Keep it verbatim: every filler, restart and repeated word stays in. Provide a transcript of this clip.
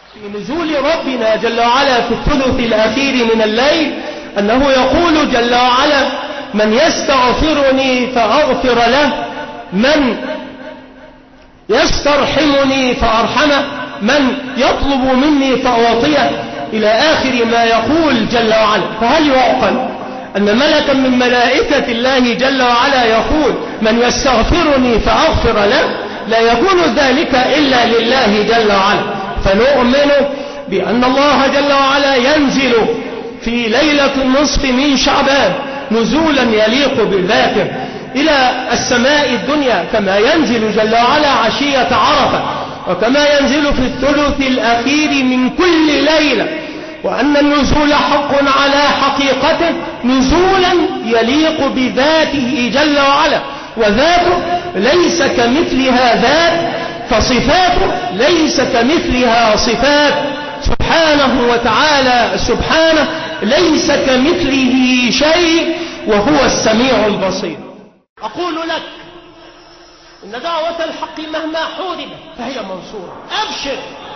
في نزول ربنا جل وعلا في الثلث الأخير من الليل أنه يقول جل وعلا: من يستغفرني فأغفر له، من يسترحمني فأرحمه، من يطلب مني فأعطيه، إلى آخر ما يقول جل وعلا. فهل يعقل أن ملكا من ملائكة الله جل وعلا يقول: من يستغفرني فأغفر له؟ لا يكون ذلك إلا لله جل وعلا. فنؤمن بأن الله جل وعلا ينزل في ليلة النصف من شعبان نزولا يليق بذاته إلى السماء الدنيا، كما ينزل جل وعلا عشية عرفة، وكما ينزل في الثلث الأخير من كل ليلة، وأن النزول حق على حقيقته نزولا يليق بذاته جل وعلا، وذاته ليس كمثلها ذات، فصفاته ليس كمثلها صفات، سبحانه وتعالى سبحانه ليس كمثله شيء، وهو السميع البصير. أقول لك إن دعوة الحق مهما حوربت فهي منصورة. أبشر